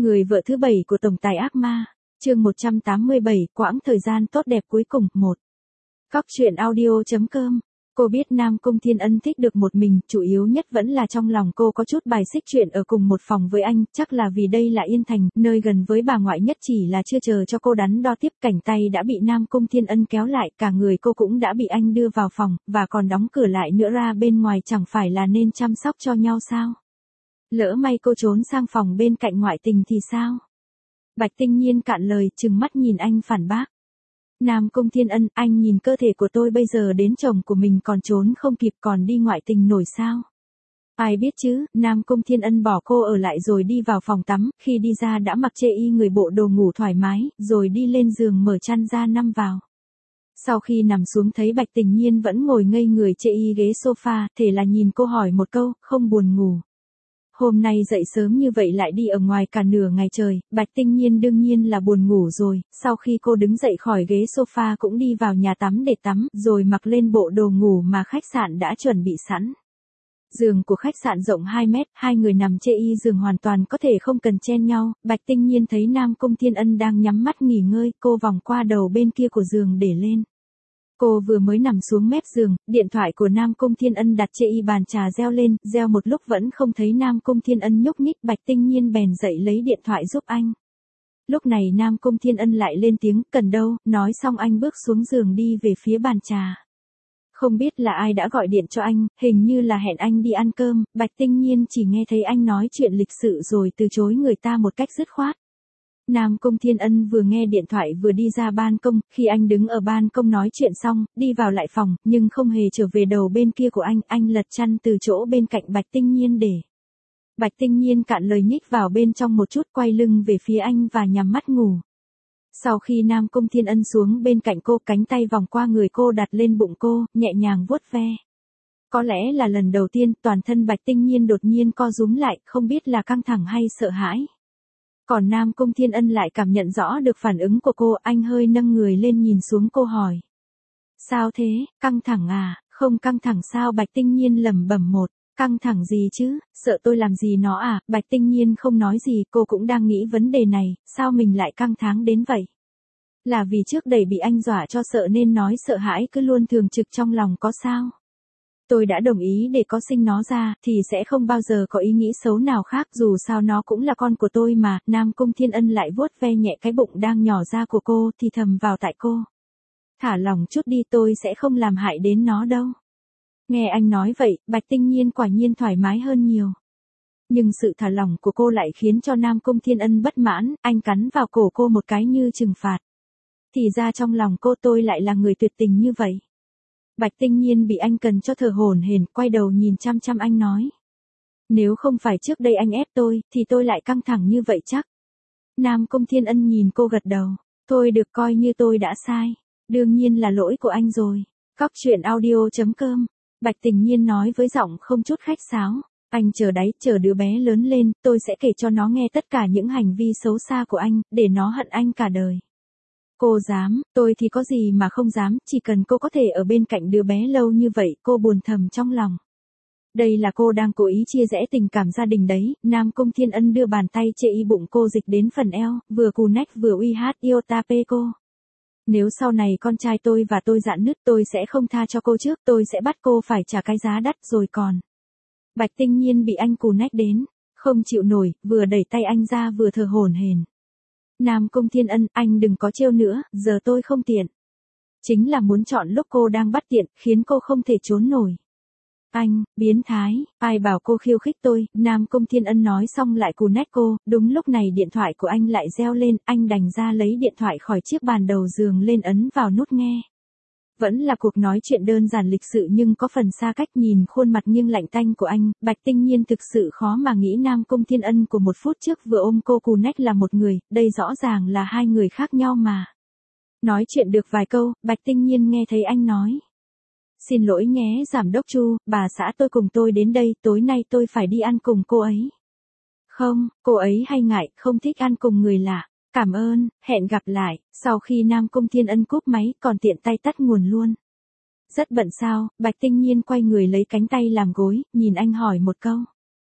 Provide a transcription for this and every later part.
Người vợ thứ 7 của tổng tài ác ma, chương 187, quãng thời gian tốt đẹp cuối cùng, 1. Cóc truyện audio.com. Cô biết Nam Cung Thiên Ân thích được một mình, chủ yếu nhất vẫn là trong lòng cô có chút bài xích chuyện ở cùng một phòng với anh, chắc là vì đây là Yên Thành, nơi gần với bà ngoại nhất, chỉ là chưa chờ cho cô đắn đo tiếp, cảnh tay đã bị Nam Cung Thiên Ân kéo lại, cả người cô cũng đã bị anh đưa vào phòng, và còn đóng cửa lại nữa, ra bên ngoài chẳng phải là nên chăm sóc cho nhau sao? Lỡ may cô trốn sang phòng bên cạnh ngoại tình thì sao? Bạch Tinh Nhiên cạn lời, trừng mắt nhìn anh phản bác. Nam Cung Thiên Ân, anh nhìn cơ thể của tôi bây giờ đến chồng của mình còn trốn không kịp, còn đi ngoại tình nổi sao? Ai biết chứ, Nam Cung Thiên Ân bỏ cô ở lại rồi đi vào phòng tắm, khi đi ra đã mặc chê y người bộ đồ ngủ thoải mái, rồi đi lên giường mở chăn ra nằm vào. Sau khi nằm xuống thấy Bạch Tinh Nhiên vẫn ngồi ngây người chê y ghế sofa, thể là nhìn cô hỏi một câu, không buồn ngủ. Hôm nay dậy sớm như vậy lại đi ở ngoài cả nửa ngày trời, Bạch Tinh Nhiên đương nhiên là buồn ngủ rồi, sau khi cô đứng dậy khỏi ghế sofa cũng đi vào nhà tắm để tắm, rồi mặc lên bộ đồ ngủ mà khách sạn đã chuẩn bị sẵn. Giường của khách sạn rộng 2 mét, hai người nằm chê y giường hoàn toàn có thể không cần chen nhau, Bạch Tinh Nhiên thấy Nam Cung Thiên Ân đang nhắm mắt nghỉ ngơi, cô vòng qua đầu bên kia của giường để lên. Cô vừa mới nằm xuống mép giường, điện thoại của Nam Cung Thiên Ân đặt chê y bàn trà reo lên, reo một lúc vẫn không thấy Nam Cung Thiên Ân nhúc nhích, Bạch Tinh Nhiên bèn dậy lấy điện thoại giúp anh. Lúc này Nam Cung Thiên Ân lại lên tiếng, cần đâu, nói xong anh bước xuống giường đi về phía bàn trà. Không biết là ai đã gọi điện cho anh, hình như là hẹn anh đi ăn cơm, Bạch Tinh Nhiên chỉ nghe thấy anh nói chuyện lịch sự rồi từ chối người ta một cách dứt khoát. Nam Cung Thiên Ân vừa nghe điện thoại vừa đi ra ban công, khi anh đứng ở ban công nói chuyện xong, đi vào lại phòng, nhưng không hề trở về đầu bên kia của anh lật chăn từ chỗ bên cạnh Bạch Tinh Nhiên để. Bạch Tinh Nhiên cạn lời nhích vào bên trong một chút, quay lưng về phía anh và nhắm mắt ngủ. Sau khi Nam Cung Thiên Ân xuống bên cạnh cô, cánh tay vòng qua người cô đặt lên bụng cô, nhẹ nhàng vuốt ve. Có lẽ là lần đầu tiên, toàn thân Bạch Tinh Nhiên đột nhiên co rúm lại, không biết là căng thẳng hay sợ hãi. Còn Nam Cung Thiên Ân lại cảm nhận rõ được phản ứng của cô, anh hơi nâng người lên nhìn xuống cô hỏi. Sao thế, căng thẳng à, không căng thẳng sao? Bạch Tinh Nhiên lẩm bẩm một, căng thẳng gì chứ, sợ tôi làm gì nó à? Bạch Tinh Nhiên không nói gì, cô cũng đang nghĩ vấn đề này, sao mình lại căng thẳng đến vậy? Là vì trước đây bị anh dọa cho sợ nên nói sợ hãi cứ luôn thường trực trong lòng có sao? Tôi đã đồng ý để có sinh nó ra, thì sẽ không bao giờ có ý nghĩ xấu nào khác, dù sao nó cũng là con của tôi mà. Nam Cung Thiên Ân lại vuốt ve nhẹ cái bụng đang nhỏ ra của cô, thì thầm vào tai cô. Thả lòng chút đi, tôi sẽ không làm hại đến nó đâu. Nghe anh nói vậy, Bạch Tinh Nhiên quả nhiên thoải mái hơn nhiều. Nhưng sự thả lỏng của cô lại khiến cho Nam Cung Thiên Ân bất mãn, anh cắn vào cổ cô một cái như trừng phạt. Thì ra trong lòng cô tôi lại là người tuyệt tình như vậy. Bạch Tinh Nhiên bị anh cần cho thở hổn hển, quay đầu nhìn chăm chăm anh nói. Nếu không phải trước đây anh ép tôi, thì tôi lại căng thẳng như vậy chắc. Nam Cung Thiên Ân nhìn cô gật đầu. Thôi được, coi như tôi đã sai. Đương nhiên là lỗi của anh rồi. Cóc truyện audio.com. Bạch Tinh Nhiên nói với giọng không chút khách sáo. Anh chờ đấy, chờ đứa bé lớn lên, tôi sẽ kể cho nó nghe tất cả những hành vi xấu xa của anh, để nó hận anh cả đời. Cô dám, tôi thì có gì mà không dám, chỉ cần cô có thể ở bên cạnh đứa bé lâu như vậy, cô buồn thầm trong lòng. Đây là cô đang cố ý chia rẽ tình cảm gia đình đấy. Nam Cung Thiên Ân đưa bàn tay chê y bụng cô dịch đến phần eo, vừa cù nách vừa uy hát iota pe cô. Nếu sau này con trai tôi và tôi rạn nứt, tôi sẽ không tha cho cô trước, tôi sẽ bắt cô phải trả cái giá đắt rồi còn. Bạch Tinh Nhiên bị anh cù nách đến, không chịu nổi, vừa đẩy tay anh ra vừa thở hổn hển. Nam Cung Thiên Ân, anh đừng có trêu nữa, giờ tôi không tiện. Chính là muốn chọn lúc cô đang bắt tiện, khiến cô không thể trốn nổi. Anh, biến thái, ai bảo cô khiêu khích tôi? Nam Cung Thiên Ân nói xong lại cù nách cô, đúng lúc này điện thoại của anh lại reo lên, anh đành ra lấy điện thoại khỏi chiếc bàn đầu giường lên ấn vào nút nghe. Vẫn là cuộc nói chuyện đơn giản lịch sự nhưng có phần xa cách, nhìn khuôn mặt nghiêng lạnh tanh của anh, Bạch Tinh Nhiên thực sự khó mà nghĩ Nam Cung Thiên Ân của một phút trước vừa ôm cô cù nách là một người, đây rõ ràng là hai người khác nhau mà. Nói chuyện được vài câu, Bạch Tinh Nhiên nghe thấy anh nói. Xin lỗi nhé giám đốc Chu, bà xã tôi cùng tôi đến đây, tối nay tôi phải đi ăn cùng cô ấy. Không, cô ấy hay ngại, không thích ăn cùng người lạ. Cảm ơn, hẹn gặp lại. Sau khi Nam Cung Thiên Ân cúp máy, còn tiện tay tắt nguồn luôn. Rất bận sao? Bạch Tinh Nhiên quay người lấy cánh tay làm gối, nhìn anh hỏi một câu.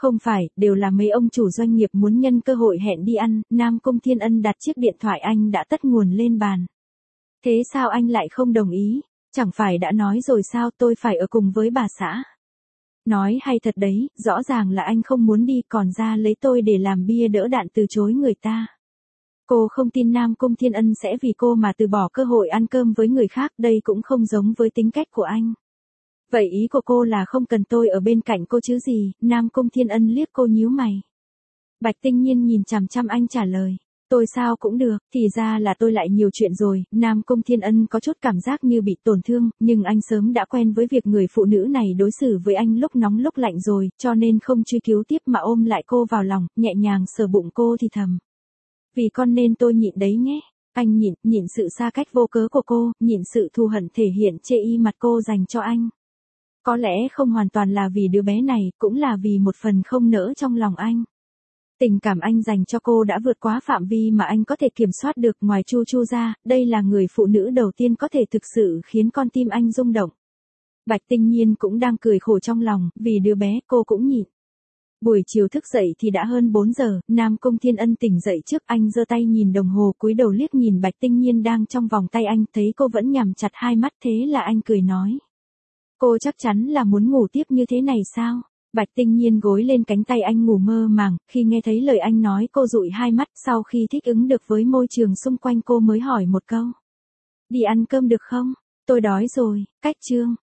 Không phải, đều là mấy ông chủ doanh nghiệp muốn nhân cơ hội hẹn đi ăn, Nam Cung Thiên Ân đặt chiếc điện thoại anh đã tắt nguồn lên bàn. Thế sao anh lại không đồng ý? Chẳng phải đã nói rồi sao tôi phải ở cùng với bà xã. Nói hay thật đấy, rõ ràng là anh không muốn đi còn ra lấy tôi để làm bia đỡ đạn từ chối người ta. Cô không tin Nam Cung Thiên Ân sẽ vì cô mà từ bỏ cơ hội ăn cơm với người khác, đây cũng không giống với tính cách của anh. Vậy ý của cô là không cần tôi ở bên cạnh cô chứ gì? Nam Cung Thiên Ân liếc cô nhíu mày. Bạch Tinh Nhiên nhìn chằm chằm anh trả lời. Tôi sao cũng được, thì ra là tôi lại nhiều chuyện rồi. Nam Cung Thiên Ân có chút cảm giác như bị tổn thương, nhưng anh sớm đã quen với việc người phụ nữ này đối xử với anh lúc nóng lúc lạnh rồi, cho nên không truy cứu tiếp mà ôm lại cô vào lòng, nhẹ nhàng sờ bụng cô thì thầm. Vì con nên tôi nhịn đấy nhé. Anh nhịn sự xa cách vô cớ của cô, nhịn sự thù hận thể hiện chê y mặt cô dành cho anh. Có lẽ không hoàn toàn là vì đứa bé này, cũng là vì một phần không nỡ trong lòng anh. Tình cảm anh dành cho cô đã vượt quá phạm vi mà anh có thể kiểm soát được, ngoài Chu Chu ra, đây là người phụ nữ đầu tiên có thể thực sự khiến con tim anh rung động. Bạch Tinh Nhiên cũng đang cười khổ trong lòng, vì đứa bé cô cũng nhịn. Buổi chiều thức dậy thì đã hơn 4 giờ, Nam Cung Thiên Ân tỉnh dậy trước, anh giơ tay nhìn đồng hồ, cúi đầu liếc nhìn Bạch Tinh Nhiên đang trong vòng tay anh, thấy cô vẫn nhắm chặt hai mắt, thế là anh cười nói. Cô chắc chắn là muốn ngủ tiếp như thế này sao? Bạch Tinh Nhiên gối lên cánh tay anh ngủ mơ màng, khi nghe thấy lời anh nói cô dụi hai mắt, sau khi thích ứng được với môi trường xung quanh cô mới hỏi một câu. Đi ăn cơm được không? Tôi đói rồi, cách chương.